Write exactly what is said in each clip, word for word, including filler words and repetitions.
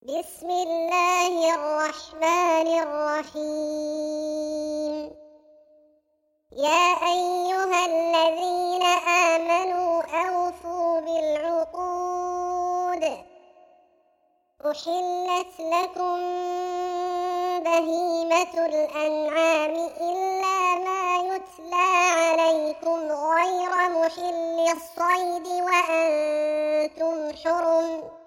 بسم الله الرحمن الرحيم. يا أيها الذين آمنوا أوفوا بالعقود، أحلت لكم بهيمة الأنعام إلا ما يتلى عليكم غير محل الصيد وأنتم حرم،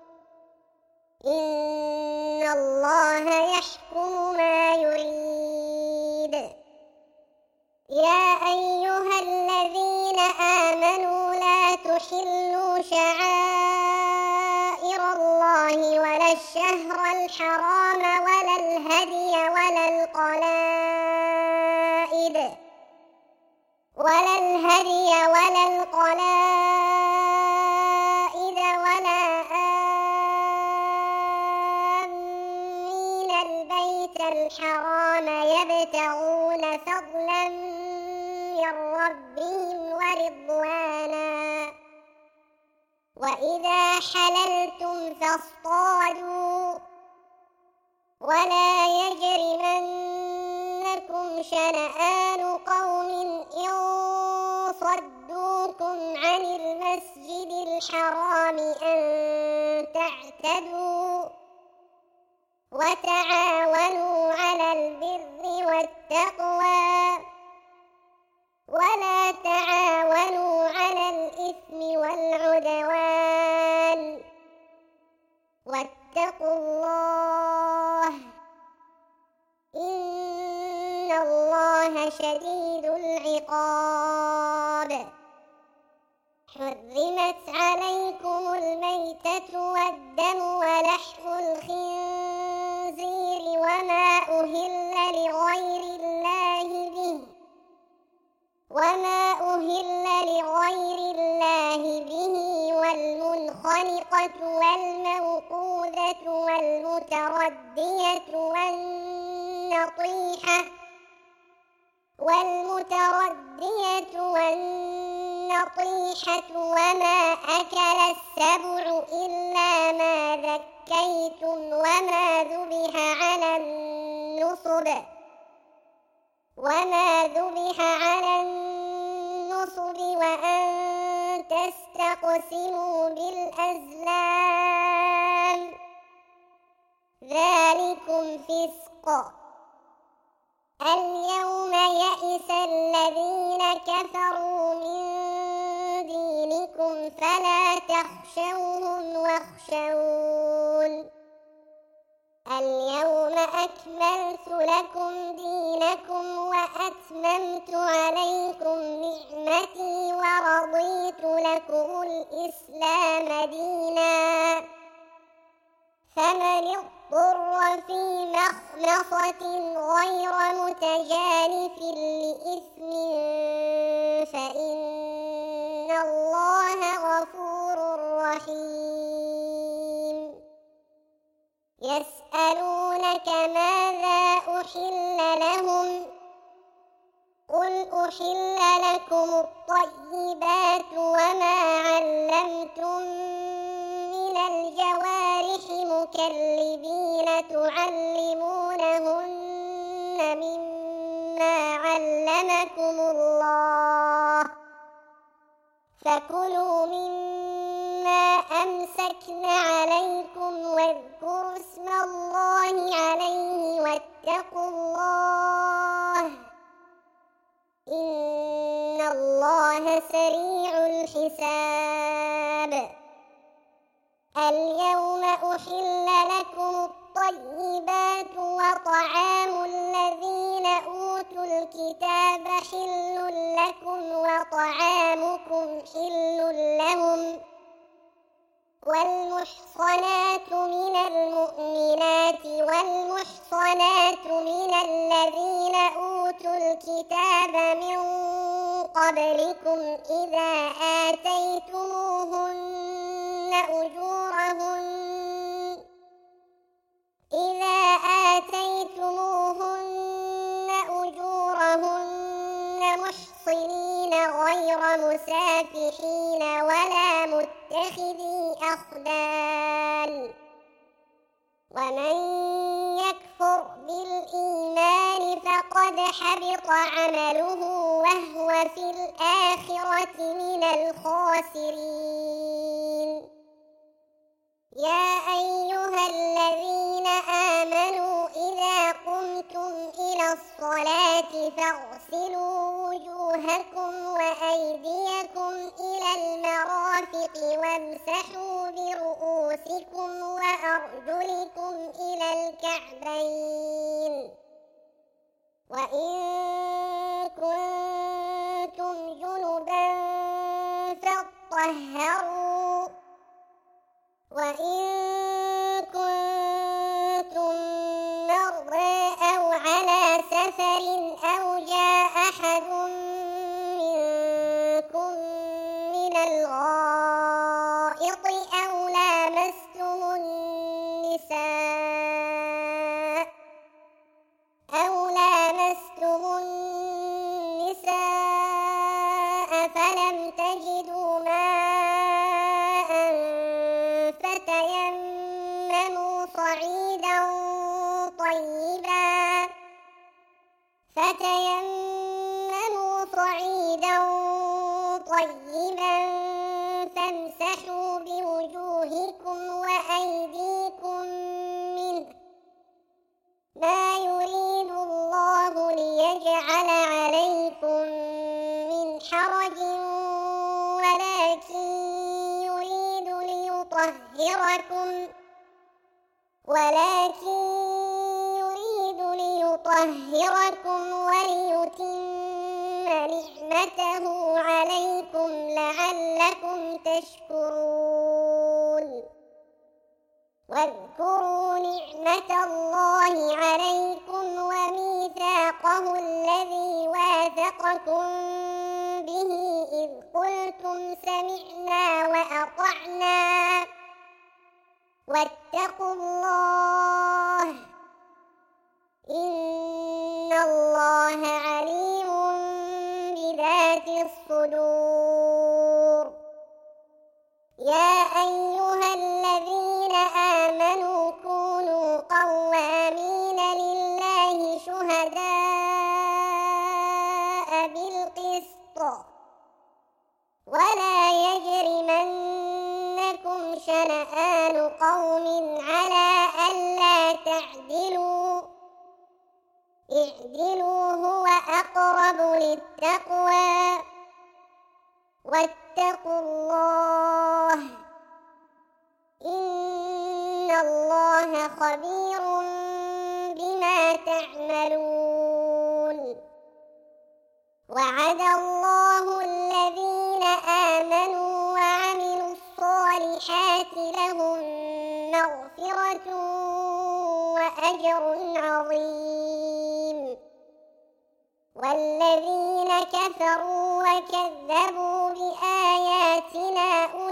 إن الله يحكم ما يريد. يا أيها الذين آمنوا لا تحلوا شعائر الله ولا الشهر الحرام ولا الهدي ولا القلائد ولا الهدي ولا القلائد ولا آمين البيت الحرام يبتغون فضلا من ربهم ورضوانا، وإذا حللتم فاصطادوا، ولا يجرمنكم شنآن قوم إن صدوكم عن المسجد الحرام أن تعتدوا، وتعاونوا على البر والتقوى ولا تعاونوا على الإثم والعدوان، واتقوا الله إن الله شديد العقاب. حرمت عليكم الميتة والدم ولحم الخنزير وما أهل لغير الله به وما أهل لغير الله به والمنخنقة والموقوذة والمتردية والنطيحة والمتردية والنطيحة وما أكل السبع إلا ما ذكيتم وما ذبح على النصب وما ذبح على النصب وأن تستقسموا بالأزلام، ذلكم فسق. اليوم يئس الذين كفروا من دينكم فلا تخشوهم واخشون، اليوم أكملت لكم دينكم وأتممت عليكم نعمتي ورضيت لكم الإسلام دينا، فمن اضطر في مخمصة غير متجانف لإثم فإن الله غفور رحيم. يسألونك ماذا أحل لهم، قل أحل لكم الطيبات وما علمتم من الجوارح مكلبين تعلمونهن مما علمكم الله، فكلوا مما أمسكن عليكم واذكروا اسم الله عليه واتقوا الله إن الله سريع الحساب. اليوم أحل لكم الطيبات وطعام الذين أوتوا الكتاب حل لكم وطعامكم حل لهم، والمحصنات من المؤمنات والمحصنات من الذين أوتوا الكتاب من قبلكم إذا آتيتموهن أجورهن إذا آتيتموهن أجورهن محصنين غير مسافحين ولا متخذي أخدان، ومن يكفر بالإيمان فقد حبط عمله وهو في الآخرة من الخاسرين. يا أيها الذين آمنوا إذا قمتم إلى الصلاة فاغسلوا وجوهكم وأيديكم إلى المرافق وامسحوا برؤوسكم وأرجلكم إلى الكعبين، وإن كنتم جنبا فاطهروا، وإن كنتم مرضى أو على سفر أو جاء أحد منكم من الغائط أو لامستم النساء أو لامستم النساء فلم تجدوا ماء فتيمموا صعيدا طيبا فتيمموا صعيدا طيبا فامسحوا بوجوهكم وأيديكم منه، ما يريد الله ليجعل عليكم من حرج ولكن يريد ليطهركم ولكن يريد ليطهركم وليتم نعمته عليكم لعلكم تشكرون. واذكروا نعمة الله عليكم وميثاقه الذي واثقكم به إذ قلتم سمعنا وأطعنا واتقوا الله إن الله عليم بذات الصدور. يا أيها الذين آمنوا كونوا قوامين لله شهداء بالقسط ولا يجرمنكم شنآن قوم على ألا تعدلوا، اعدلوا هو أقرب للتقوى، واتقوا الله إن الله خبير بما تعملون. وعد الله الذين آمنوا وعملوا الصالحات لهم مغفرة وأجر عظيم، والذين كفروا وكذبوا بآياتنا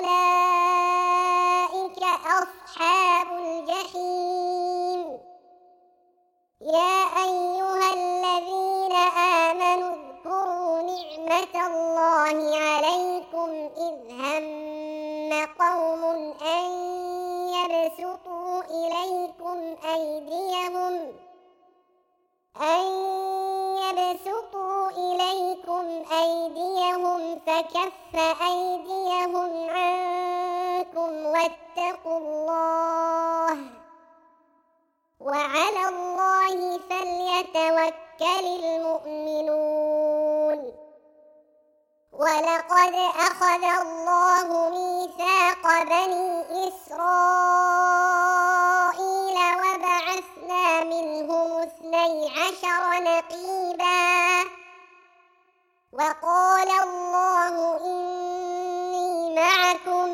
أولئك أصحاب الجحيم. يا أيها الذين آمنوا اذكروا نعمة الله عليكم إذ هم قوم أن يبسطوا إليكم أيديهم أن يبسطوا إليكم أيديهم فكف أيديهم عنكم واتقوا الله وعلى الله فليتوكل المؤمنون. ولقد أخذ الله ميثاق بني إسرائيل وبعثنا منهم اثني عشر نقيبا، وقال الله إني معكم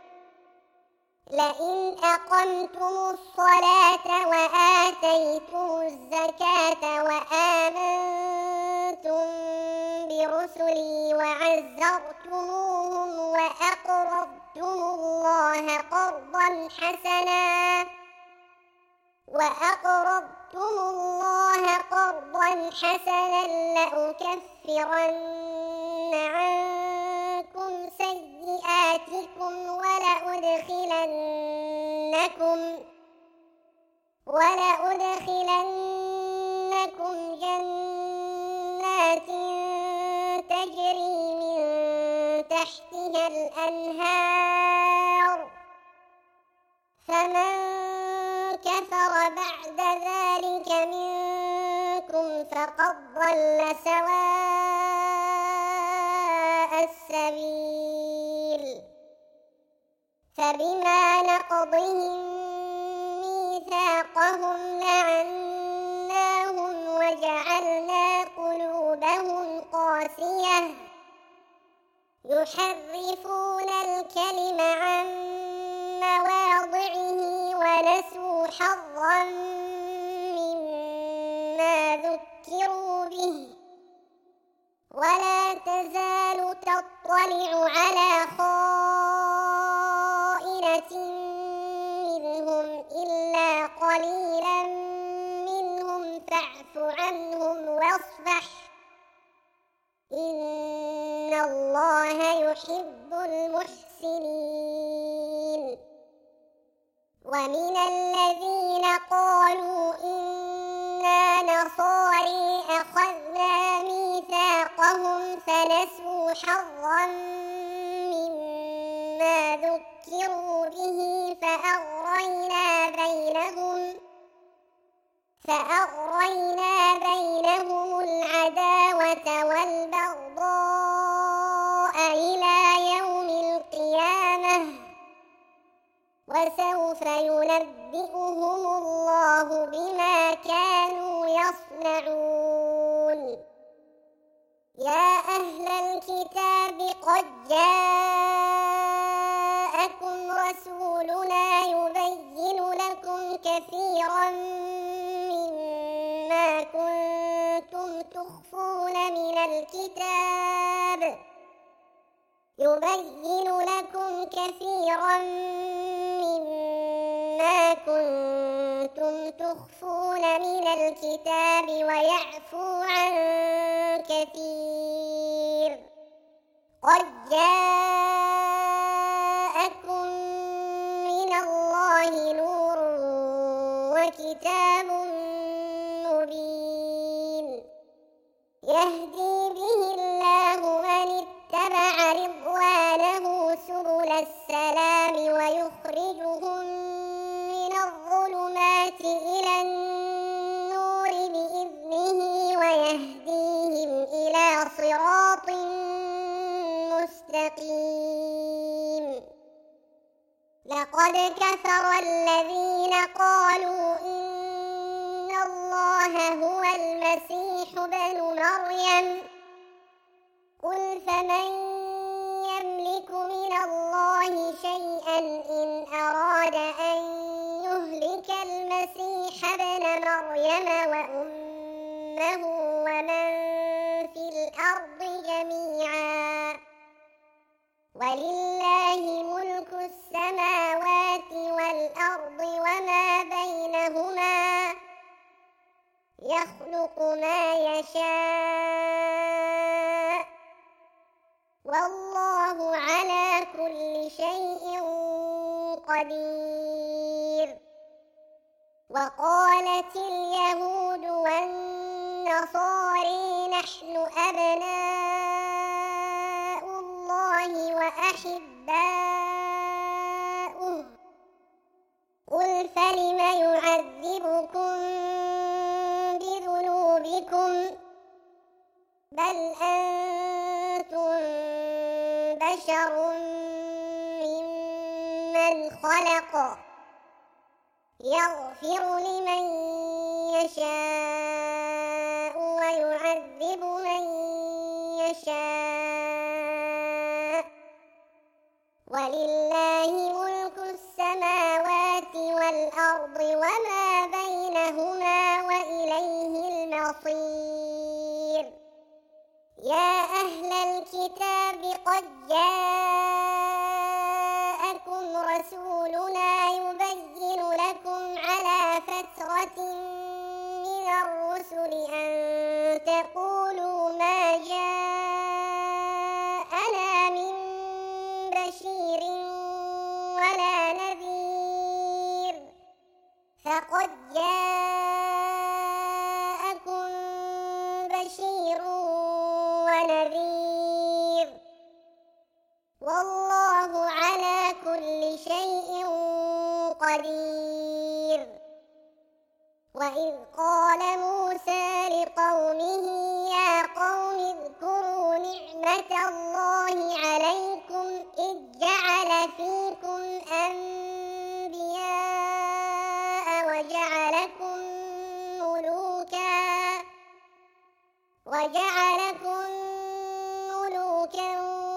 لئن أقمتم الصلاة وآتيتم الزكاة وآمنتم برسلي وعزرتموهم وأقرضتم الله قرضا حسنا وأقرضتم الله قرضا حسنا لأكفرن عنكم سيئاتكم ولأدخلنكم ولأدخلنكم جنات تجري من تحتها الأنهار فمن كفر بعد ذلك منكم فقد ضل سواء السبيل فبما نقضهم ميثاقهم لعناهم وجعلنا قلوبهم قاسية يحرفون الكلم عن مواضعه ونسوا حظا مما ذكروا به ولا تزال تطلع على خائنة منهم إلا قليلا منهم فاعف عنهم واصفح إن الله يحب المحسنين ومن الذين قالوا إنا نصاري أخذنا ميثاقهم فنسوا حظا مما ذكروا به فأغرينا بينهم فأغرينا بينهم العداوة والبغضاء إلى يوم القيامة وسوف ينبئهم الله بما كانوا يصنعون يا أهل الكتاب قد جاءكم رسولنا يبين لكم كثيرا مما كنتم تخفون من الكتاب يبين لكم كثيرا مما كنتم تخفون من الكتاب ويعفو عن كثير قد جاءكم من الله نور وكتاب مبين يهدي به الله من اتبع رضوانه سبل السلام ويخرجهم من الظلمات إلى النور بإذنه ويهديهم إلى صراط مستقيم لقد كفر الذين قالوا إن الله هو المسيح ابن مريم قل فمن يملك من الله شيئا إن أراد أن يهلك المسيح ابن مريم وأمه ومن في الأرض جميعا ولله ملك السماوات والأرض وما بينهما يخلق ما يشاء والله على كل شيء قدير وقالت اليهود والنصارى نحن أبناء الله وأحباؤه قل فلم يعذبكم بذنوبكم بل أنتم بشر ممن خلق يغفر لمن يشاء ويعذب من يشاء ولله ملك السماوات والأرض وما بينهما وإليه المصير يا أهل الكتاب قد جاءكم رسولنا يبين لكم على فترة من الرسل أن تقولوا ما جاءنا من بشير ولا نذير فقد قد جاءكم بشير ونذير والله على كل شيء قدير. وإذ قال موسى لقومه يا قوم اذكروا نعمة الله عليكم إذ جعل فيكم أنبياء وجعلكم ملوكا وجعلكم ملوكا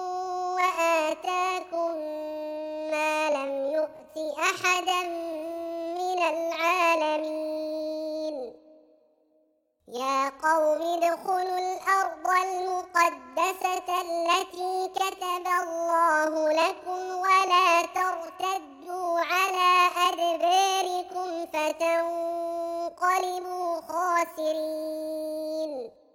وآتاكم ما لم يؤت أحدا من العالمين. يا قوم ادخلوا الأرض المقدسة التي كتب الله لكم ولا ترتدوا على أدباركم فتنقلبوا خاسرين.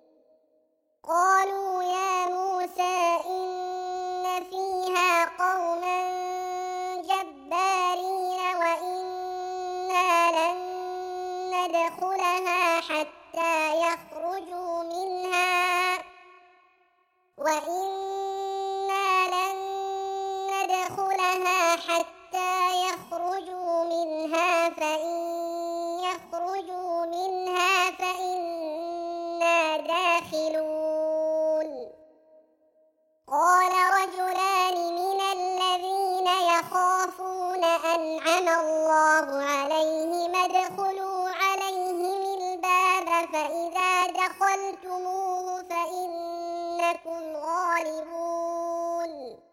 قالوا يا موسى إن فيها قوما جبارين وإنا لن ندخلها حتى يخرجوا منها وإنا لن ندخلها حتى يخرجوا منها فإن يخرجوا منها فإنا داخلون. قال رجلان من الذين يخافون أنعم الله عليهم ادخلوا عليهم الباب فإذا دخلتموه فإنكم غالبون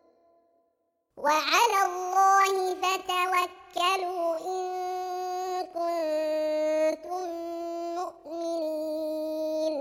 وعلى الله فتوكلوا إن كنتم مؤمنين.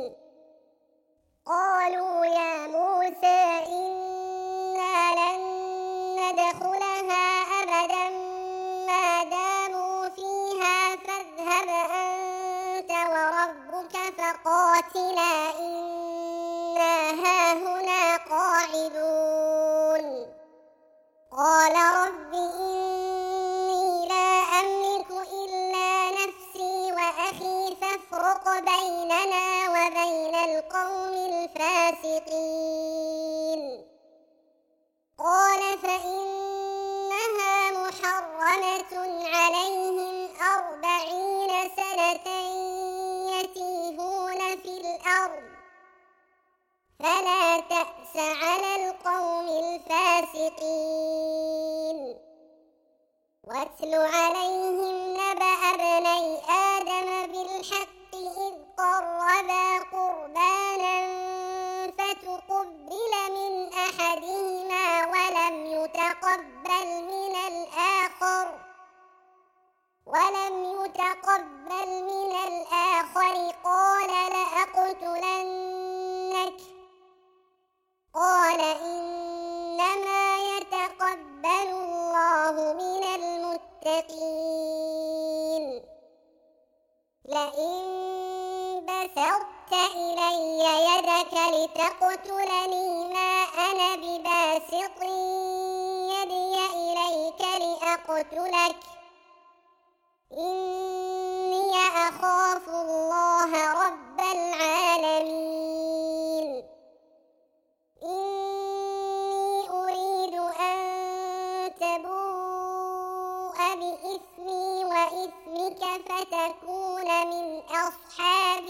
قالوا يا موسى إنا لن ندخلها أبدا ما داموا فيها فاذهب أنت وربك فقاتلا إنا هاهنا قاعدون. قال رب إني لا أملك إلا نفسي وأخي فافرق بيننا وبين القوم الفاسقين. قال فإنها محرمة عليهم أربعين سنة يتيهون في الأرض فلا تأس على القوم الفاسقين. واتل عليهم نبأ ابني آدم بالحق إذ قربا قربانا فتقبل من أحدهما ولم يتقبل من الآخر ولم يتقبل من الآخر قال لأقتلنك. قال إنما يتقبل الله من المتقين. لئن بسطت إلي يدك لتقتلني ما أنا بباسط يدي إليك لأقتلك إني أخاف الله رب العالمين. إني أريد أن تبوء بإثمي وإثمك فتكون من أصحاب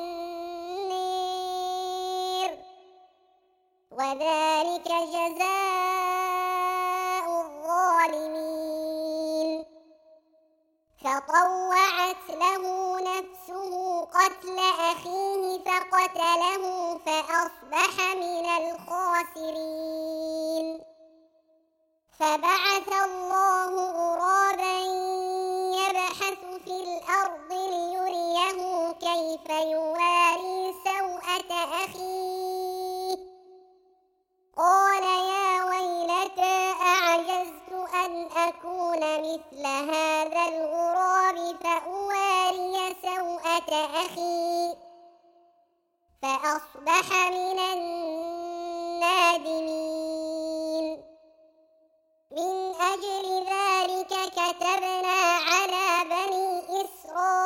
النار وذلك جزاء الظالمين. فطوعت له نفسه قتل أخيه فقتله فأصبح من الخاسرين. فبعث الله غرابا يبحث في الأرض ليريه كيف يواري سوءة أخيه. قال يا ويلتى أعجزت أن أكون مثل هذا الغراب فأواري سوءة أخي فأصبح من النادمين. من أجل ذلك كتبنا على بني إسرائيل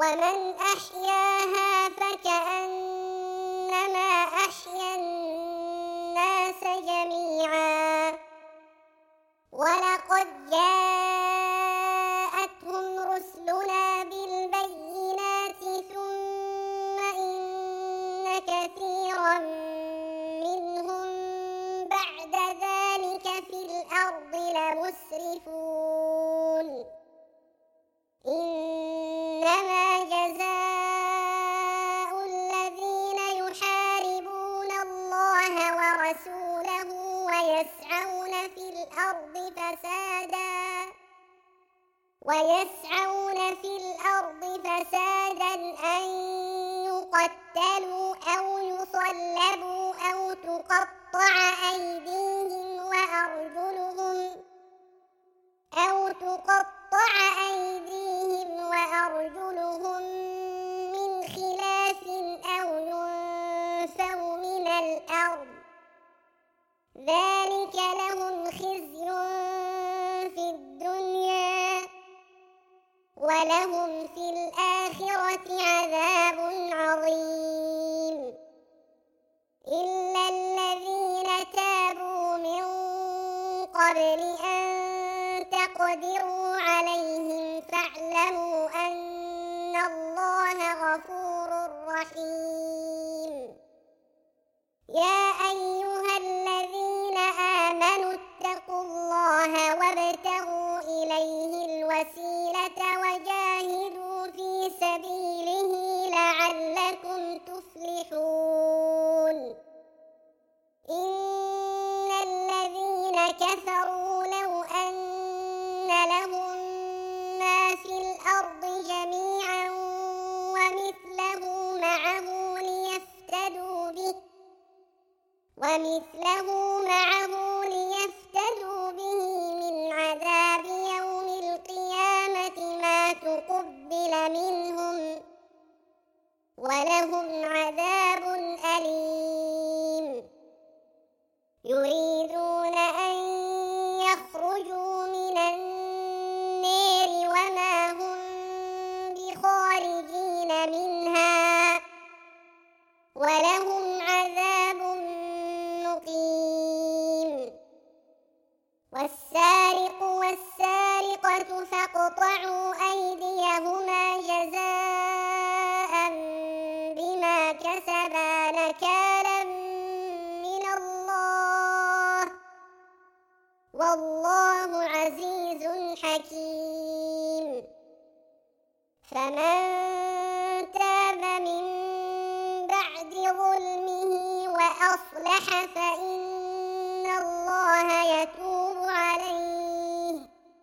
ومن أحياها فكأنما أحيا الناس جميعا ولقد جاءتهم رسلنا بالبينات ثم إن كثيرا منهم بعد ذلك في الأرض لمسرفون إنما جزاء الذين يحاربون الله ورسوله ويسعون في الأرض فسادا ويسعون في الأرض فسادا أن يقتلوا أو يصلبوا أو تقطع أيديهم وأرجلهم أو تقطع أيديهم وأرجلهم من خلاف أو ينفوا من الأرض ذلك لهم خزي في الدنيا ولهم في الآخرة عذاب عظيم إلا الذين تابوا من قبل أن تقدروا عليهم فاعلموا أن الله غفور رحيم يا أيها الذين آمنوا اتقوا الله وابتغوا إليه الوسيلة وجاهدوا في سبيله لعلكم تفلحون إن الذين كفروا لو أن لهم ما في الأرض جميعا ومثله معه ليفتدوا به ومثله معه ليفتدوا به من عذاب يوم القيامة ما تقبل منهم ولهم عذاب أليم يريدون أن يخرجوا من النار وما هم بخارجين منها ولهم عذاب مقيم والسارق والسارقة فاقطعوا أيديهما جزاء بما كسبا نكالا من الله والله عزيز حكيم فمن تاب من بعد ظلمه وأصلح فإن الله يتوب عليه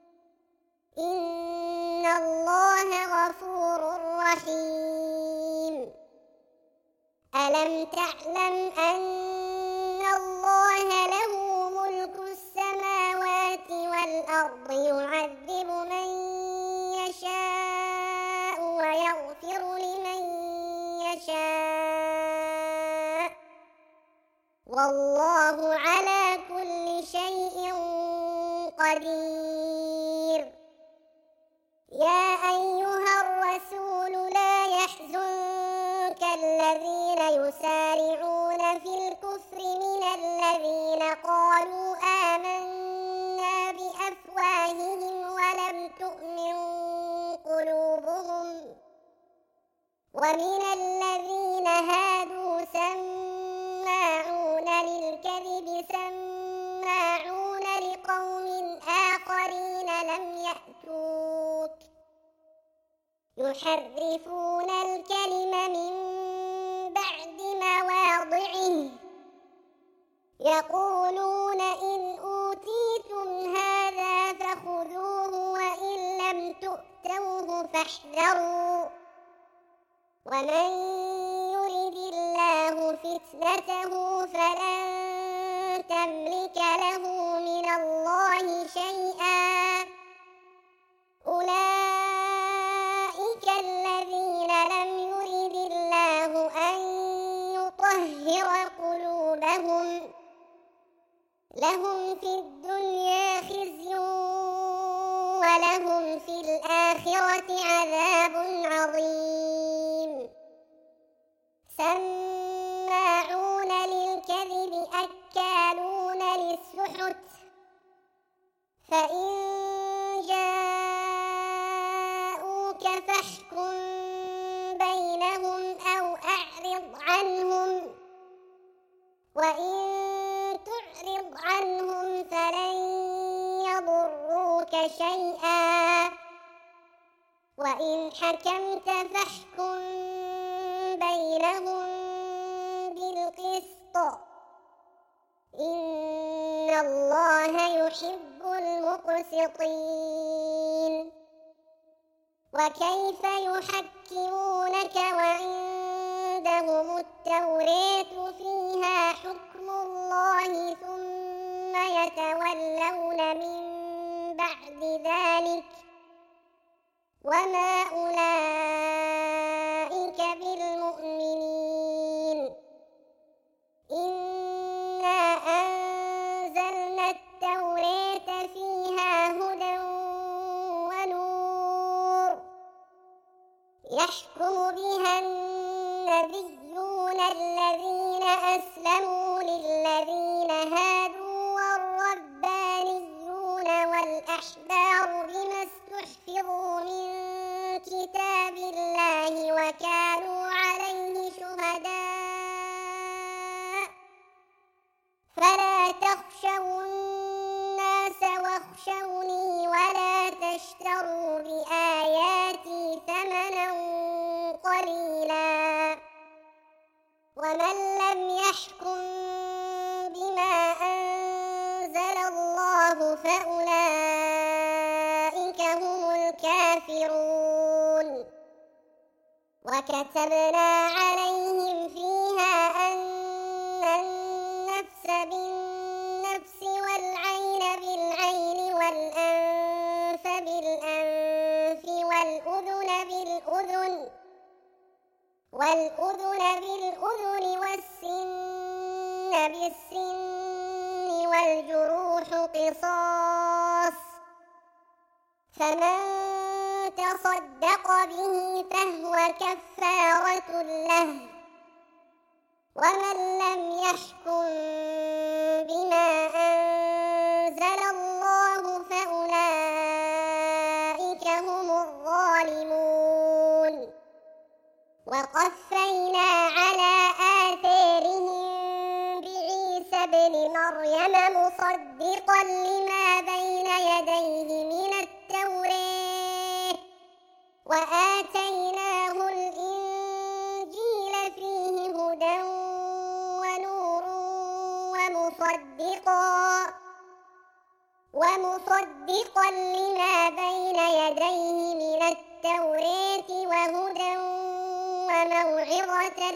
إن الله غفور رحيم ألم تعلم أن الله له ملك السماوات والأرض يعذب من يشاء ويغفر لمن يشاء والله على كل شيء قدير يا أيها الرسول لا يحزنك الذين يسارعون في الكفر من الذين قالوا آمنا بأفواههم ولم تؤمن قلوبهم ومن الذين هادوا سماعون للكذب سماعون لقوم آخرين لم يأتوك يحرفون الكلم من بعد مواضعه يقولون إن أوتيتم هذا فخذوه وإن لم تؤتوه فاحذروا ومن يرد الله فتنته فلن تملك له من الله شيئا أولئك الذين لم يرد الله أن يطهر قلوبهم لهم في الدنيا خزي ولهم في الآخرة عذاب عظيم سماعون للكذب أكالون للسحت فإن جاءوك فاحكم بينهم أو أعرض عنهم وإن تعرض عنهم فلن يضروك شيئا وإن حكمت فاحكم بينهم بالقسط إن الله يحب المقسطين وكيف يحكمونك وعندهم التوراة فيها حكم الله ثم يتولون من بعد ذلك وما أولئك بالمؤمنين إنا أنزلنا التوراة فيها هدى ونور يحكم بها النبيون الذين أسلموا للذين هادوا والربانيون والأحبار بما استحفظوا من كتاب الله وكانوا عليه شهداء فلا تخشوا الناس واخشوني ولا تشتروا بآياتي ثمنا قليلا ومن لم يحكم بما أنزل الله فأولئك هم الكافرون وكتبنا عليهم فيها أن النفس بالنفس والعين بالعين والأنف بالأنف والأذن بالأذن والأذن بالأذن والسن بالسن والجروح قصاص فمن تصدق به فهو كفارة له ومن لم يحكم بما أنزل الله فأولئك هم الظالمون وقفينا على آثارهم بعيسى ابن مريم مصدقا لما بين يديه من التوراة وآتيناه الإنجيل فيه هدى ونور ومصدقا ومصدقا لما بين يديه من التوراة وهدى وموعظة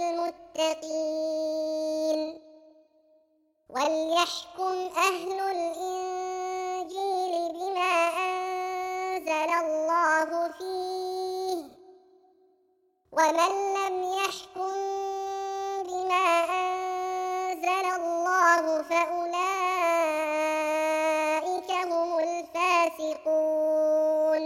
للمتقين وليحكم أهل الإنجيل بما أنزل الله فيه ومن لم يحكم بما أنزل الله فأولئك هم الفاسقون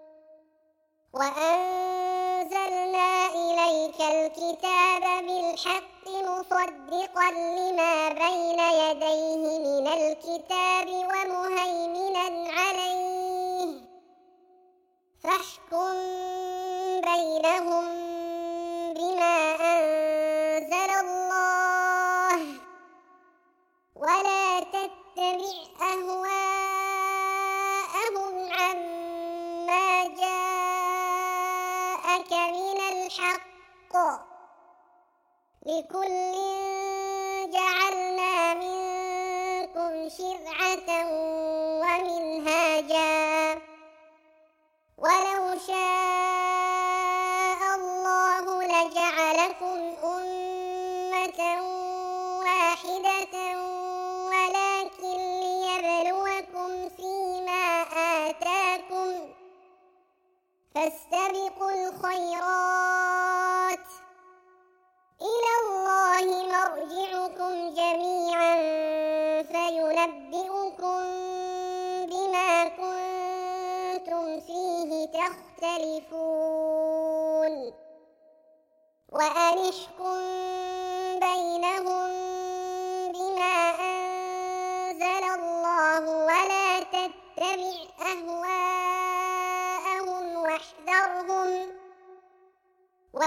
وأنزلنا إليك الكتاب بالحق مصدقا لما بين يديه من الكتاب ومهيمنا عليه فاحكم بينهم بما أنزل الله ولا تتبع أهواءهم عما جاءك من الحق لكل جعلنا منكم شرعة ومنهاجا ولو شاء الله لجعلكم أمة واحدة ولكن ليبلوكم فيما آتاكم فاستبقوا الخيرات إلى الله مرجعكم جميعا فينبئكم بما كنتم فيه تختلفون وأن احكم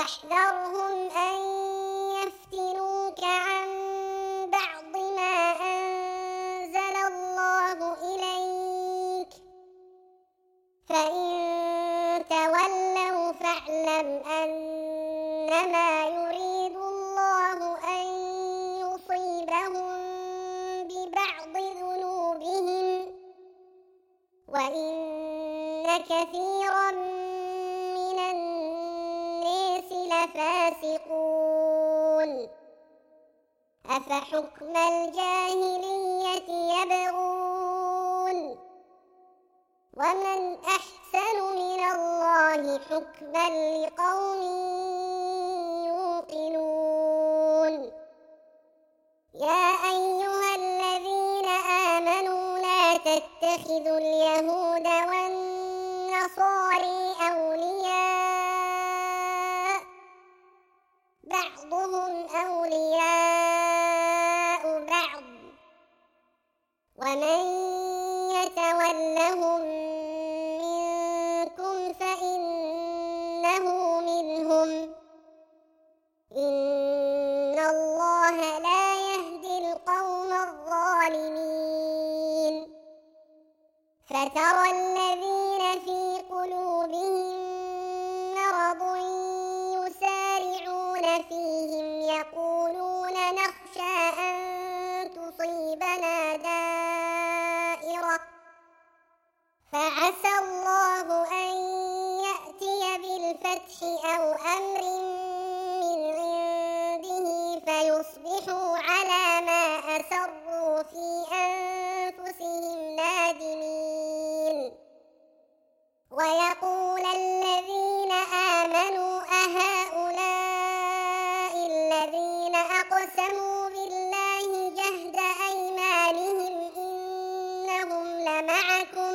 واحذرهم أن يفتنوك عن بعض ما أنزل الله إليك، فإن تولوا فاعلم أنما يريد الله أن يصيبهم ببعض ذنوبهم، وإن كثيرا من الناس لفاسقون. أفحكم الجاهلية يبغون ومن أحسن من الله حكما لقوم يوقنون. يا أيها الذين آمنوا لا تتخذوا اليهود والنصارى أولياء بعضهم أولياء بعض ومن يتولهم منكم فإنه منهم، إن الله لا يهدي القوم الظالمين. فترى الذين في قلوبهم مرض يسارعون فيهم يقولون نخشى أن تصيبنا دائرة فعسى الله أن يأتي بالفتح أو أمر من عنده فيصبحوا على ما أسروا في أنفسهم نادمين. ويقول الذين آمنوا أهؤلاء الذين أقسموا بالله جهد أيمانهم إنهم لمعكم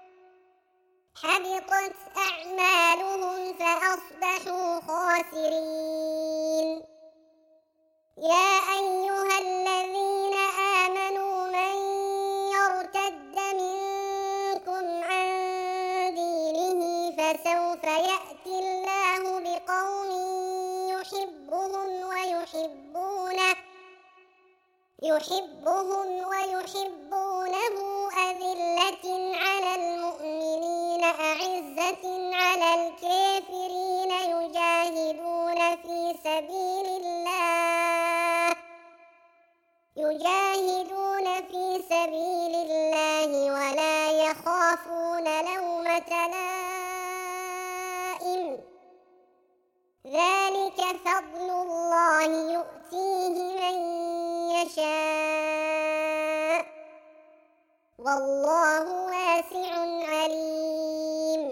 حبطت أعمالهم فأصبحوا خاسرين. يا أيها الذين آمنوا من يرتد منكم عن دينه فسوف يأتي الله بقوم يحبهم ويحبونه يحبهم ويحبونه أذلة على المؤمنين أعزة على الكافرين يجاهدون في سبيل الله يجاهدون في سبيل الله ولا يخافون لومة لائم، ذلك فضل الله يؤتيه من يشاء والله واسع عليم.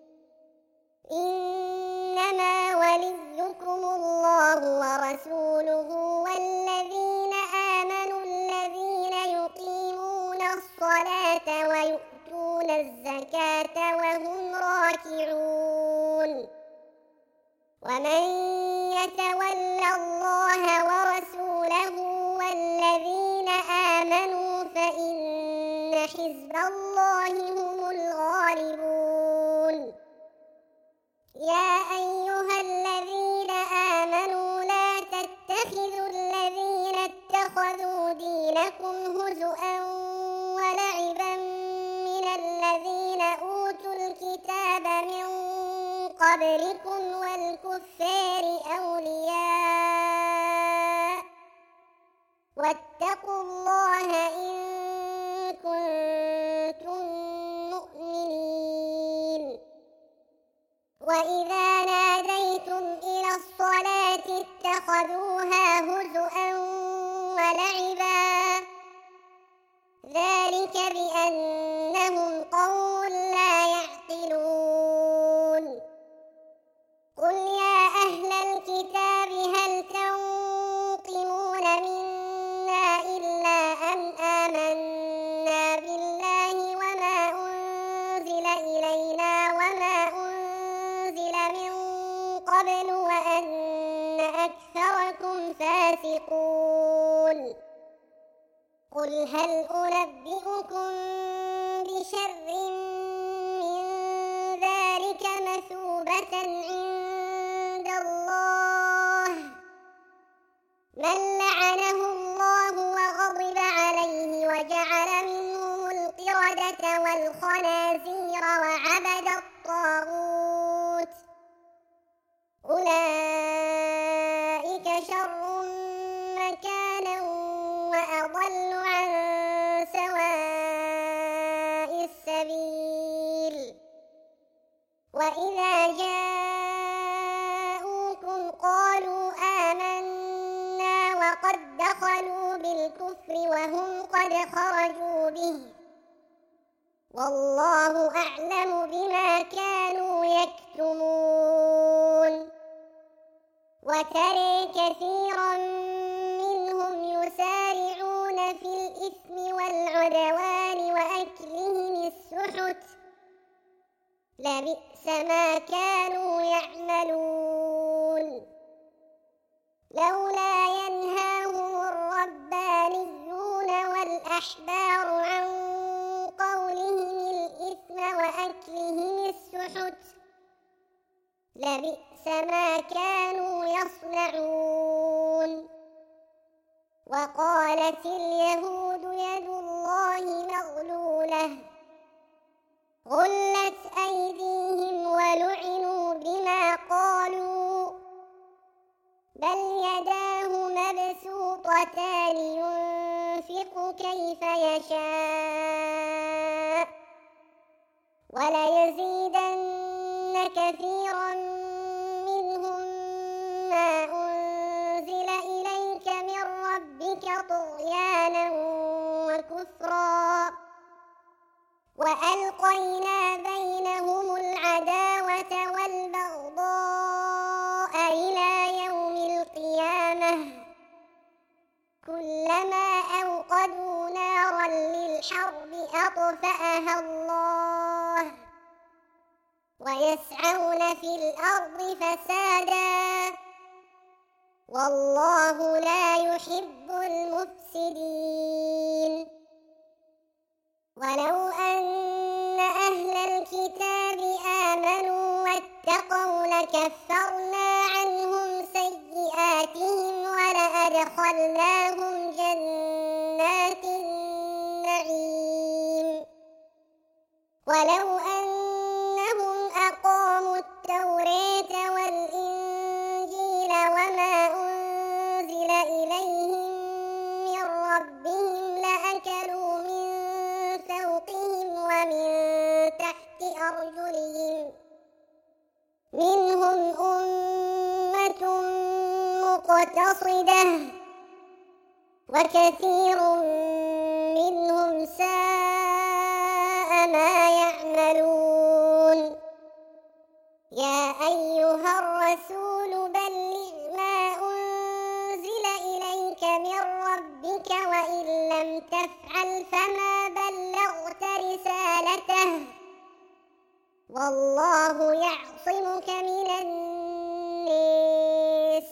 إنما وليكم الله ورسوله والذين آمنوا الذين يقيمون الصلاة ويؤتون الزكاة وهم راكعون. ومن يتول الله ورسوله والذين آمنوا فإن حزب الله هم الغالبون. يا أيها الذين آمنوا لا تتخذوا الذين اتخذوا دينكم هزؤا ولعبا من الذين أوتوا الكتاب من قبلكم والكفار أولياء واتقوا الله إن كنتم مؤمنين. وإذا ناديتم إلى الصلاة اتخذوها هزؤا ولعبا ذلك بأنهم قوم لا يعقلون. قل يا أهل الكتاب هل تنقمون منا إلا أن آمنا بالله وما أنزل إلينا وما أنزل من قبل وأن أكثركم فاسقون. قل هل أنبئكم بشر من ذلك مثوبة عند الله من لعنه الله وغضب عليه وجعل منهم القردة والخنازير وعبد الطاغوت أولئك شر مكانا وأضل عن سواء السبيل وإذا جاءوكم قالوا آمنا وقد دخلوا بالكفر وهم قد خرجوا به والله أعلم بما كانوا يكتمون وترى كثيرا منهم يسارعون في الإثم والعدوان وأكلهم السحت لبئس ما كانوا يعملون لولا ينهاهم الربانيون والأحبار عن قولهم الإثم وأكلهم السحت لبئس ما كانوا يصنعون وقالت اليهود يد الله مغلولة غلت أيديهم ولعنوا بما قالوا بل يداه مبسوطتان ينفق كيف يشاء وليزيدن كثيرا منهم ما أنزل إليك من ربك طغيانا وكفرا وألقينا بينهم العداوة والبغضاء إلى يوم القيامة كلما أوقدوا نارا للحرب أطفأها الله ويسعون في الأرض فسادا والله لا يحب المفسدين ولو أن أهل الكتاب آمنوا واتقوا لكفرنا عنهم سيئاتهم ولأدخلناهم جنات النعيم ولو أنهم أقاموا التوراة والإنجيل وما أنزل إليهم من ربهم لأكلوا من فوقهم ومن تحت أرجلهم منهم أمة مقتصدة وكثير منهم ساء ما يعملون يا أيها الرسول بلغ ما أنزل إليك من ربك وإن لم تفعل فما بلغت رسالته والله يعصمك من الناس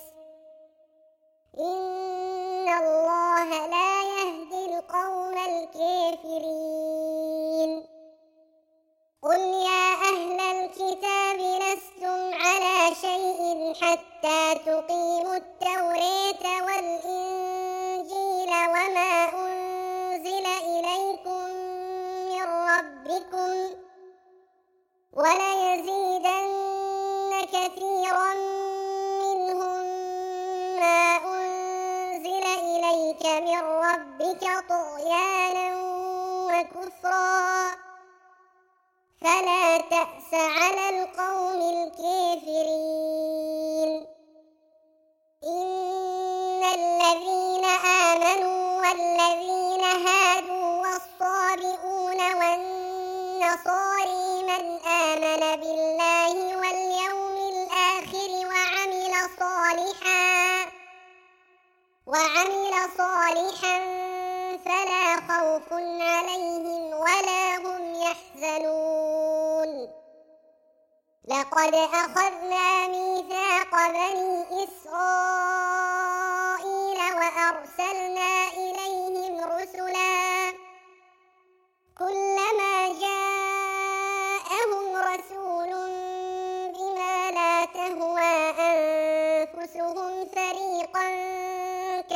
إن الله لا يهدي القوم الكافرين قل يا أهل الكتاب لستم على شيء حتى تقيموا التوراة والإنجيل وما أنزل إليكم من ربكم وليزيدن كثيرا منهم ما أنزل إليك من ربك طغيانا وكفرا فلا تأس على القوم الكافرين إن الذين آمنوا والذين هادوا والصابئون والنصاري من آمن بالله واليوم الآخر وعمل صالحا وعمل صالحا فلا خوف عليهم ولا هم يحزنون لقد أخذنا ميثاق بني إسرائيل وأرسلنا إليهم رسلا كلما جاءهم رسول بما لا تهوى أنفسهم فريقا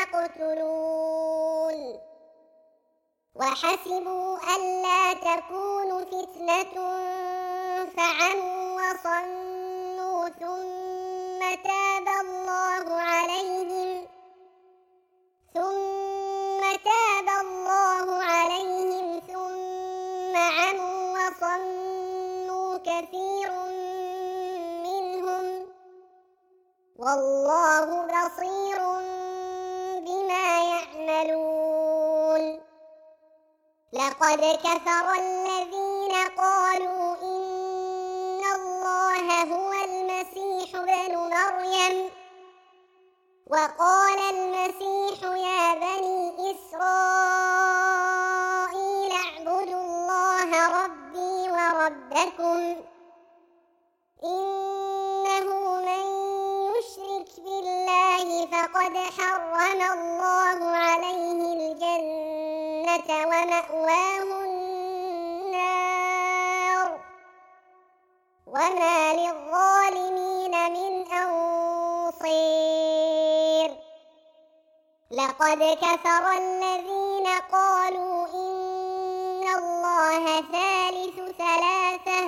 يقتلون وحسبوا ألا تكون فتنة فعموا وصموا ثم تاب الله عليهم ثم تاب الله عليهم ثم عموا وصموا كثير منهم والله بصير بما يعملون لقد كفر الذين قالوا إن الله هو المسيح ابن مريم وقال المسيح يا بني إسرائيل اعبدوا الله ربي وربكم إنه من يشرك بالله فقد حرم الله عليه الجنة ومأواه النار وما للظالمين من أنصير لقد كفر الذين قالوا إن الله ثالث ثلاثة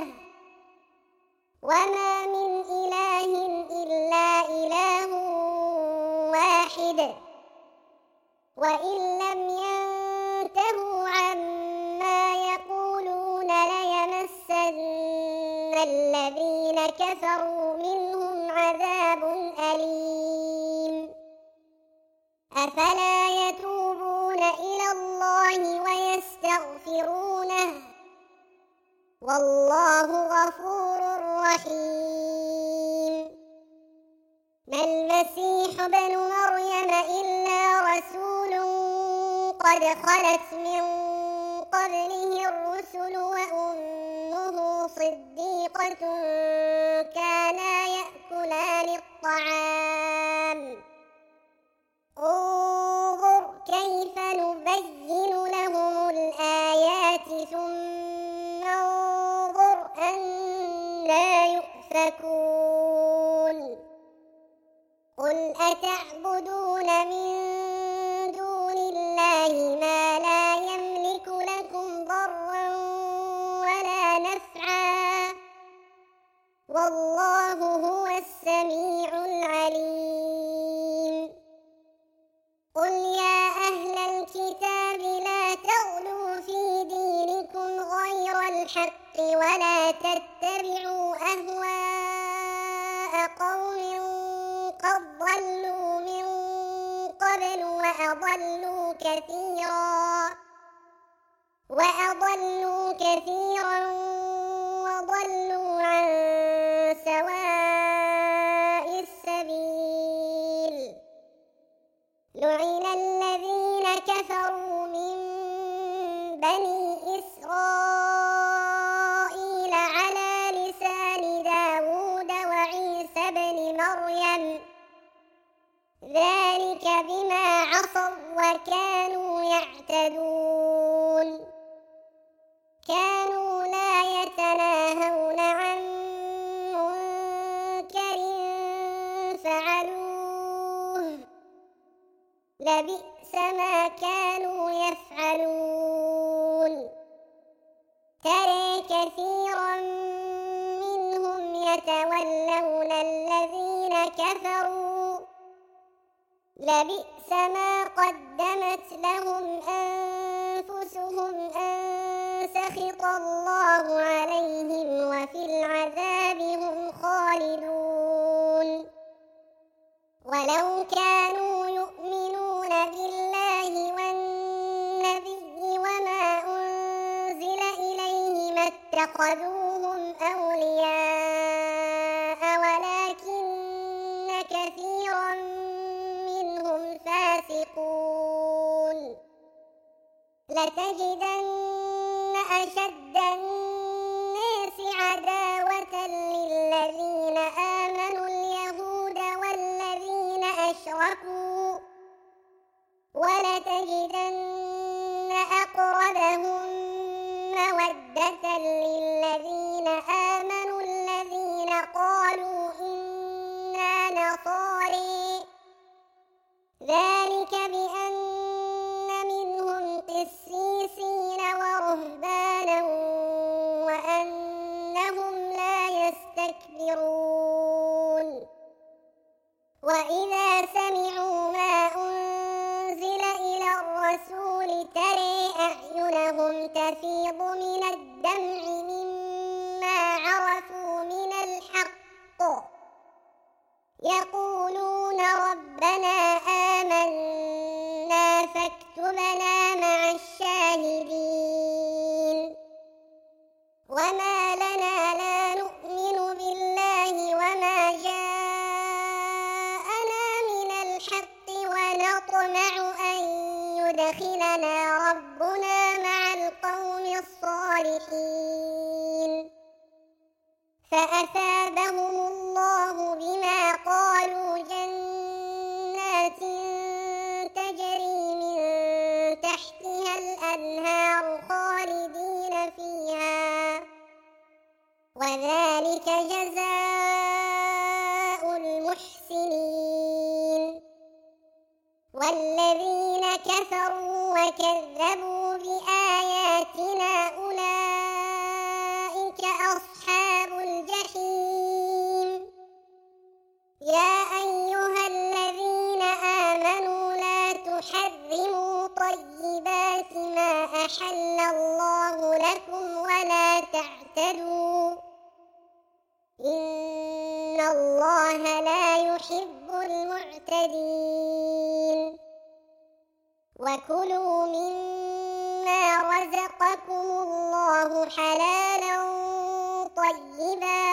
وما من إله إلا إله واحد وإن لم ينتهوا عما يقولون ليمسن الذين كفروا منهم عذاب أليم أفلا يتوبون إلى الله ويستغفرونه والله غفور رحيم ما المسيح ابن مريم إلا رسول قد خلت من قبله الرسل وأمه صديقة كانا يأكلان الطعام انظر كيف نبين لهم الآيات ثم انظر أنى يؤفكون قل أتعبدون من دون الله ما لا يملك لكم ضرا ولا نفعا والله هو السميع العليم قل يا أهل الكتاب لا تغلوا في دينكم غير الحق ولا تتبعوا أهواء قوم قد ضلوا من قبل وأضلوا كثيرا وأضلوا كثيرا وضلوا عن سواء السبيل لعن الذين كفروا من بني إسرائيل على لسان داود وعيسى بن مريم ذلك بما عصوا وكانوا يعتدون كانوا لا يتناهون عن منكر فعلوه لبئس ما كانوا يفعلون ترى كثيرا منهم يتولون الذين كفروا لبئس ما قدمت لهم أنفسهم أن سخط الله عليهم وفي العذاب هم خالدون ولو كانوا يؤمنون بالله والنبي وما أنزل إليه ما اتخذوهم أولياء ولكن كثيرا منهم فاسقون لتجدن أشد الناس عداوة للذين آمنوا اليهود والذين أشركوا ولتجدن أقربهم مودة للذين آمنوا الذين قالوا إنا نصارى ذلك تفيض من الدمع مما عرفوا من الحق يقولون ربنا آمنا فاكتبنا مع الشاهدين وما لنا لا نؤمن بالله وما جاءنا من الحق ونطمع أن يدخلنا ربنا مع القوم الصالحين فأثابهم الله بما قالوا جنات تجري من تحتها الأنهار خالدين فيها وذلك جزاء المحسنين والذين كفروا وكذبوا بآياتنا أولئك أصحاب الجحيم يا أيها الذين آمنوا لا تحرموا طيبات ما أحل الله لكم ولا تعتدوا إن الله لا يحب المعتدين وكلوا مما رزقكم الله حلالا طيبا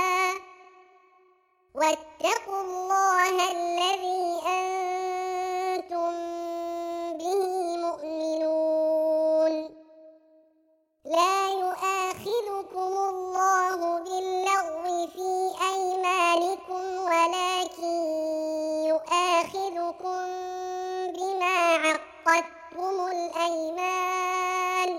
واتقوا الله الذي أنتم به مؤمنون لا يؤاخذكم الله باللغو في أيمانكم ولكن يؤاخذكم بما عقدتم الأيمان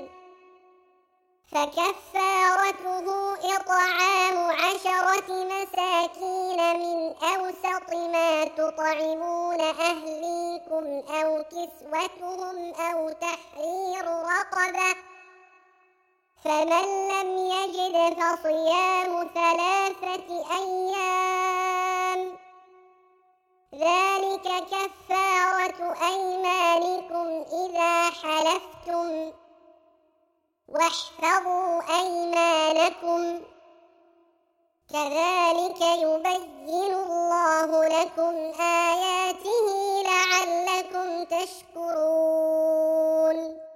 فكفارته إطعام عشرة مساكين من أوسط ما تطعمون أهليكم أو كسوتهم أو تحرير رقبة فمن لم يجد فصيام ثلاثة أيام ذلك كفارة أيمانكم إذا حلفتم واحفظوا أيمانكم كذلك يبين الله لكم آياته لعلكم تشكرون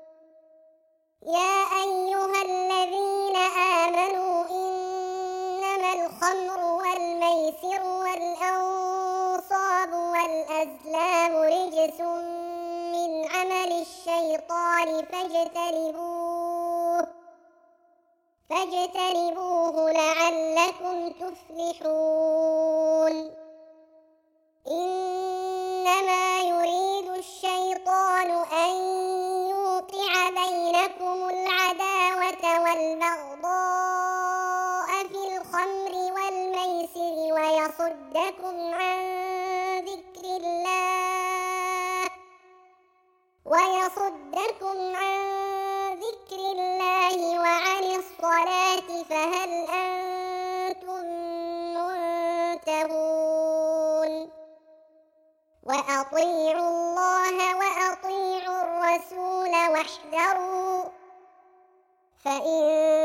يا أيها الذين آمنوا إنما الخمر والميسر والأنصاب والأزلام رجس من عمل الشيطان فاجتنبوه فاجتنبوه لعلكم تفلحون إنما يريد الشيطان أن يوقع بينكم العداوة والبغضاء في الخمر والميسر ويصدكم عن ذكر الله ويصدكم عن ذكر الله وعن الصلاة فهل أنتم منتهون وأطيعوا الله وأطيعوا الرسول واحذروا فإن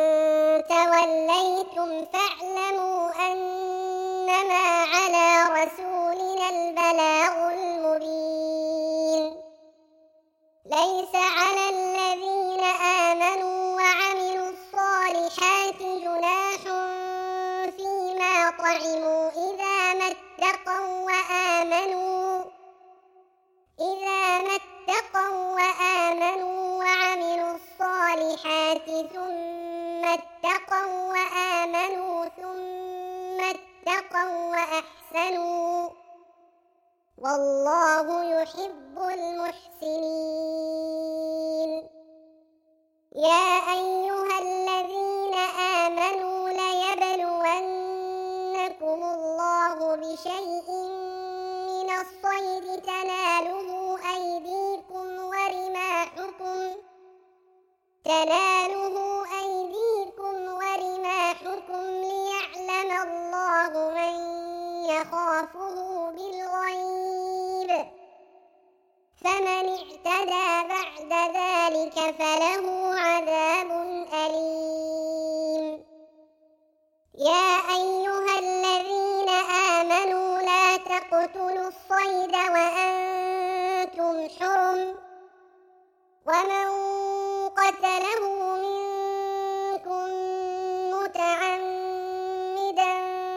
توليتم فاعلموا أنما على رسولنا البلاغ المبين ليس على الذين آمنوا وعملوا الصالحات جناح فيما طعموا إذا ما اتقوا وآمنوا إذا ما اتقوا وآمنوا وعملوا الصالحات ثم اتقوا وآمنوا ثم اتقوا وأحسنوا والله يحب المحسنين يا أيها الذين آمنوا ليبلونكم الله بشيء من الصيد تناله أيديكم ورماحكم تناله أيديكم ورماحكم ليعلم الله من يخافه بالغيب فمن اعتدى بعد ذلك ذلك فله عذاب أليم. يا أيها الذين آمنوا لا تقتلوا الصيد وأنتم حرم، ومن قتله منكم متعمدا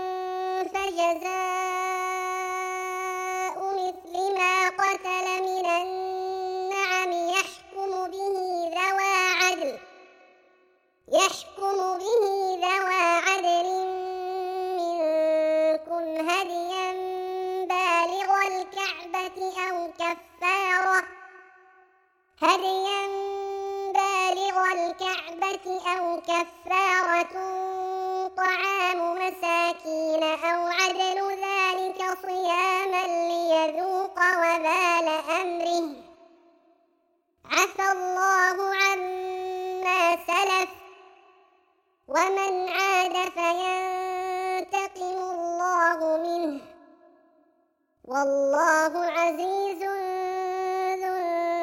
فجزاء مثل ما قتل من النعم يحكم به ذوى عدل يحكم به ذوى عدل منكم هديا بالغ الكعبة أو كفارة هديا بالغ الكعبة أو كفارة طعام مساكين أو عدل ذلك صياما ليذوق وبال أمره، عفى الله عما سلف ومن عاد فينتقم الله منه، والله عزيز ذو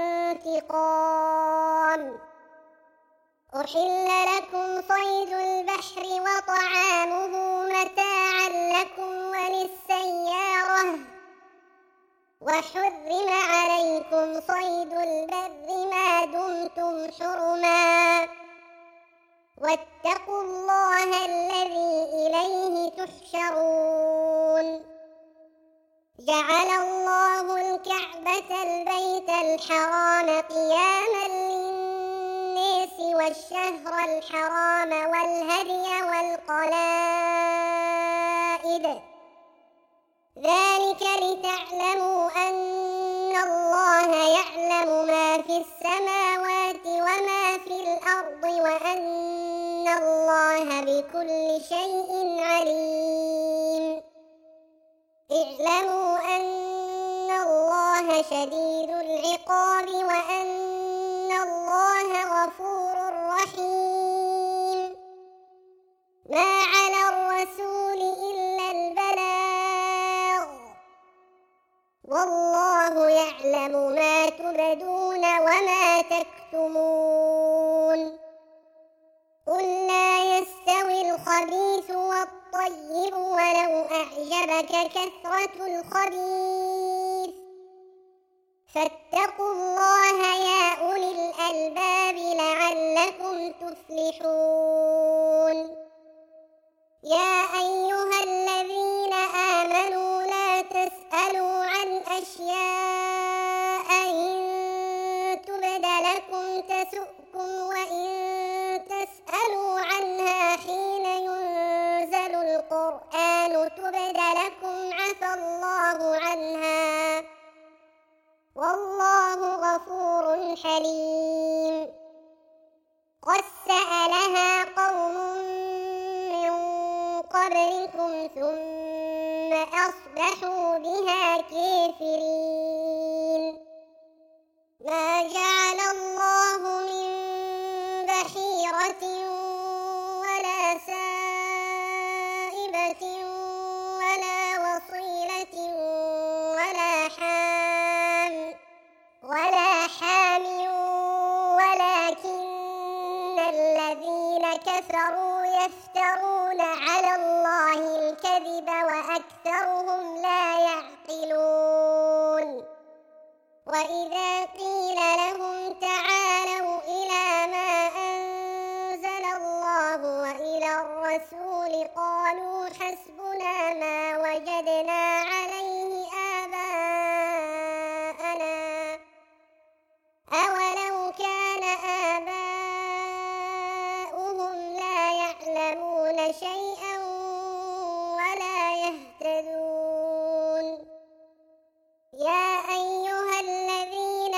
انتقام. أحل لكم صيد البحر وطعامه متاعا لكم وللسيارة، وحرم عليكم صيد البر ما دمتم حرما، واتقوا الله الذي إليه تحشرون. جعل الله الكعبة البيت الحرام قياما للناس والشهر الحرام والهدي والقلائد، ذلك لتعلموا أن الله يعلم ما في السماوات وما في الأرض وأن الله بكل شيء عليم. اعلموا أن الله شديد العقاب وأن الله غفور رحيم. ما على الرسول إلا البلاغ، والله يعلم ما تبدون وما تكتمون. قل لا يستوي الخبيث والطيب ولو أعجبك كثرة الخبيث، فاتقوا الله يا أولي الألباب لعلكم تفلحون. يا أيها الذين آمنوا لا تسألوا عن أشياء إن تبد لكم تسؤكم، وإن تسألوا عنها حين ينزل القرآن تبد لكم عفى الله عنها، والله غفور حليم. قد سألها قوم من قبلكم ثم أصبحوا بها كافرين. ما جعل الله من بحيرة ولا سائبة ولا وصيلة ولا حام ولا حام ولكن الذين كفروا يفترون على الله الكذب وأكثرهم لا يعقلون. وإذا قيل لهم تعالوا إلى ما أنزل الله وإلى الرسول قالوا حسبنا ما وجدنا عليه آباءنا، أولو كان آباؤهم لا يعلمون شيئا ولا يهتدون. يا أيها الذين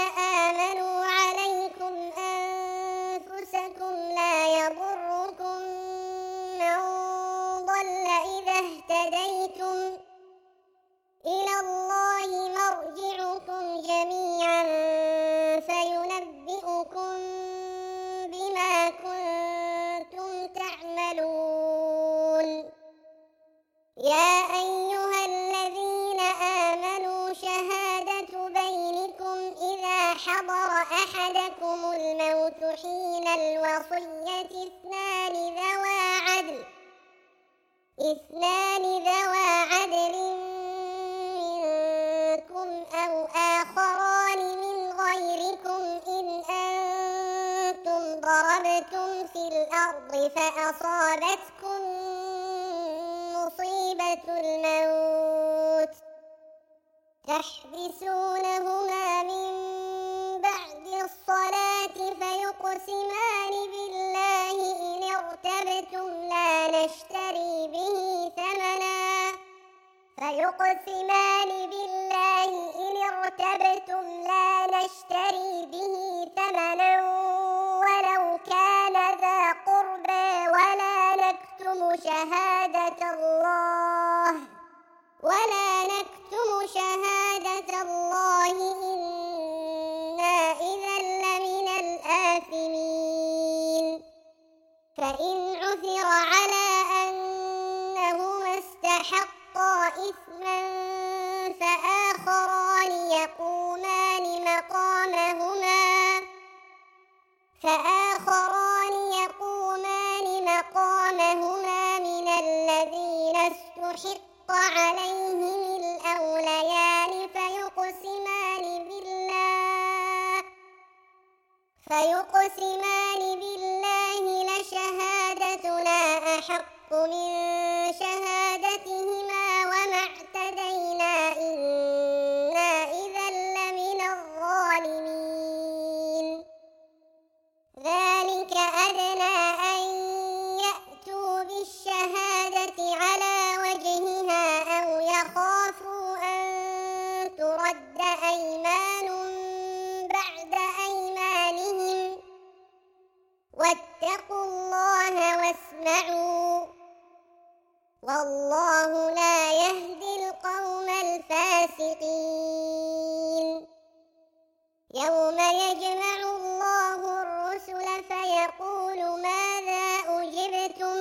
أحدكم الموت حين الوصية اثنان ذوى عدل اثنان ذوى عدل منكم أو آخران من غيركم إن أنتم ضربتم في الأرض فأصابتكم مصيبة الموت تحبسونهما من بعد الصلاة فيقسمان بالله إن ارتبتم لا نشتري به ثمنا فيقسمان بالله إن ارتبتم لا نشتري به ثمنا ولو كان ذا قربى ولا نكتم شهادة الله ولا نكتم شهادة الله إنا إذا لمن الآثمين فإن عثر على أنهما استحقا إثما فآخران يقومان مقامهما فآخران يقومان مقامهما من الذين استحق عليهم الأوليان فيقسمان بالله فيقسمان بالله لشهادتنا أحق من شهادتهما وما اعتدينا إنا إذا لمن الظالمين ذلك أدنى أن يأتوا بالشهادة على وجهها أو يخافوا أن ترد أيمان بعد أيمانهم واتقوا الله واسمعوا والله لا يهدي القوم الفاسقين يوم يجمع الله الرسل فيقول ماذا أجبتم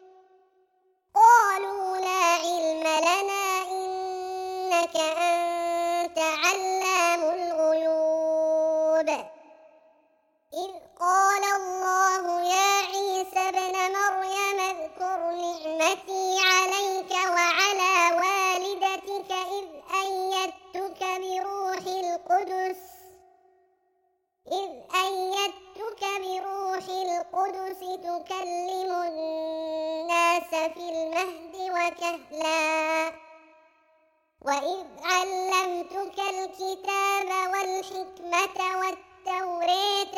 قالوا لا علم لنا إنك أنت علام الغيوب إذ قال الله يا عيسى ابن مريم اذكر نعمتي عليك وعلى والدتك إذ أيدتك بروح القدس إذ أيدتك بروح القدس تكلم الناس في المهد وكهلا وإذ علمتك الكتاب والحكمة والتوراة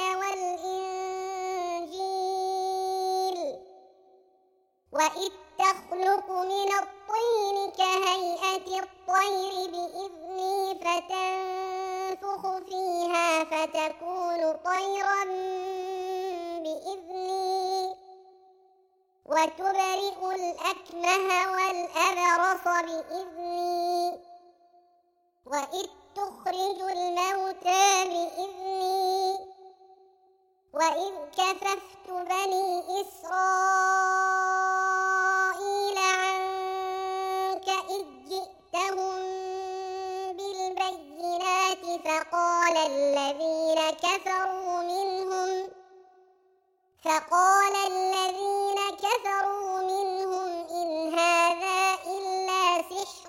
والإنجيل وإذ تخلق من الطين كهيئة الطير بإذني فتنفخ فيها فتكون طيرا بإذني وتبرئ الأكمه والأبرص بإذني وإذ تخرج الموتى بإذني وإذ كففت بني إسرائيل عنك إذ جئتهم بالبينات فقال الذين كفروا منهم فقال الذين كفروا منهم إن هذا إلا سحر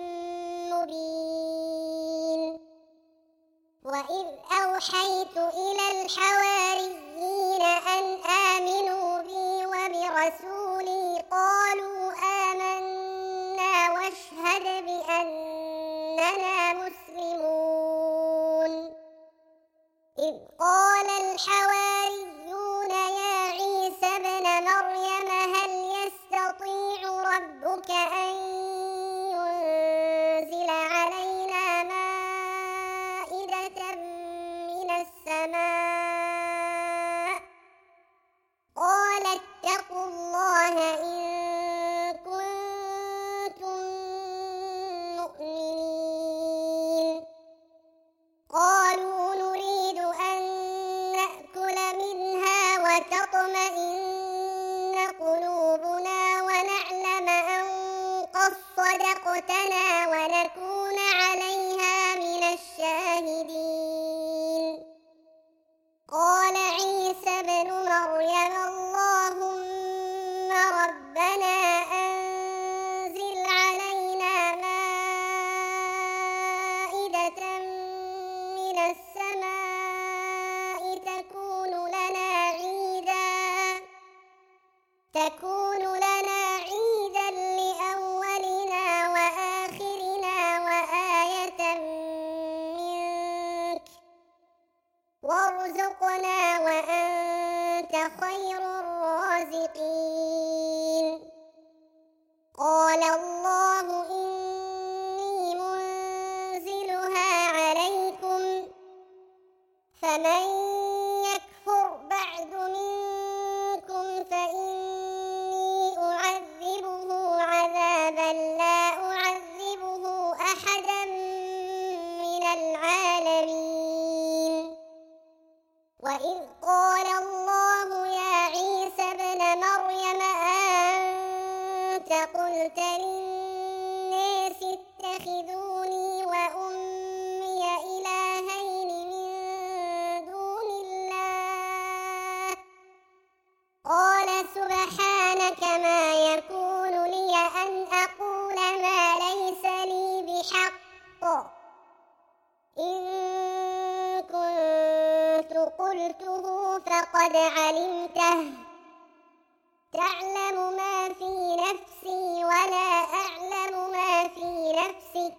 مبين وإذ أوحيت إلى الحواريين أن آمنوا بي وبرسولي قالوا آمنا واشهد بأننا مسلمون إذ قال الحواريون يا عيسى ابن مريم هل يستطيع ربك أن ينزل علينا مائدة من السماء قال اتقوا الله إن كنتم مؤمنين قالوا نريد أن نأكل منها وارزقنا وأنت خير الرازقين. قال الله إني منزلها عليكم فمن يكفر بعد منكم فإني أعذبه عذابا لا أعذبه أحدا من العالمين. وإذ قال الله يا عيسى ابن مريم أأنت قلت للناس اتخذوني وأمي إلهين من دون الله قال سبحانك ما يكون لي أن أقول ما ليس لي بحق إن كنت قلته فقد علمته تعلم ما في نفسي ولا أعلم ما في نفسك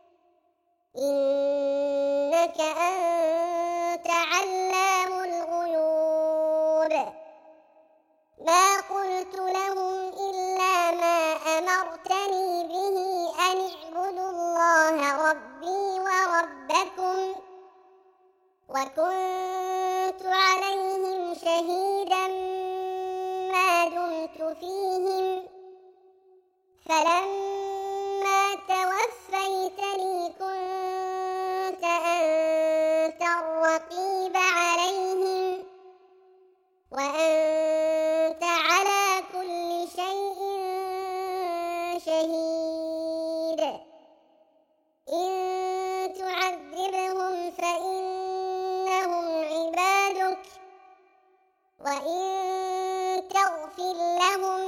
إنك أنت علام الغيوب. ما قلت لهم إلا ما أمرتني به أن اعبدوا الله ربي وربكم وكنت عليهم شهيدا ما دمت فيهم فلما توفيتني كنت أنت الرقيب عليهم وأنت على كل شيء شهيد. إن تعذبهم فإنهم عبادك وإن تغفر لهم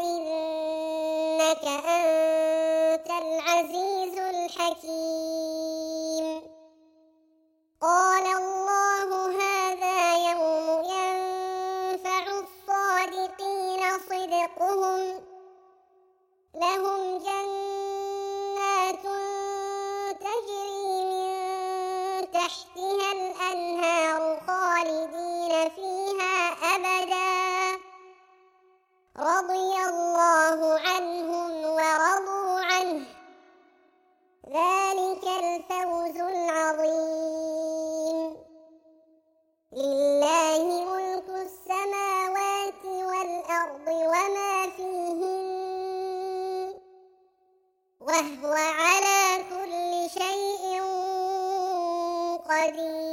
فإنك أنت العزيز الحكيم. قال الله هذا يوم ينفع الصادقين صدقهم لهم جنات تجري من تحتها الأنهار خالدين فيها أبدا رضي الله عنهم ورضوا عنه ذلك الفوز العظيم. لله ملك السماوات والأرض وما فيهن وهو على كل شيء قدير.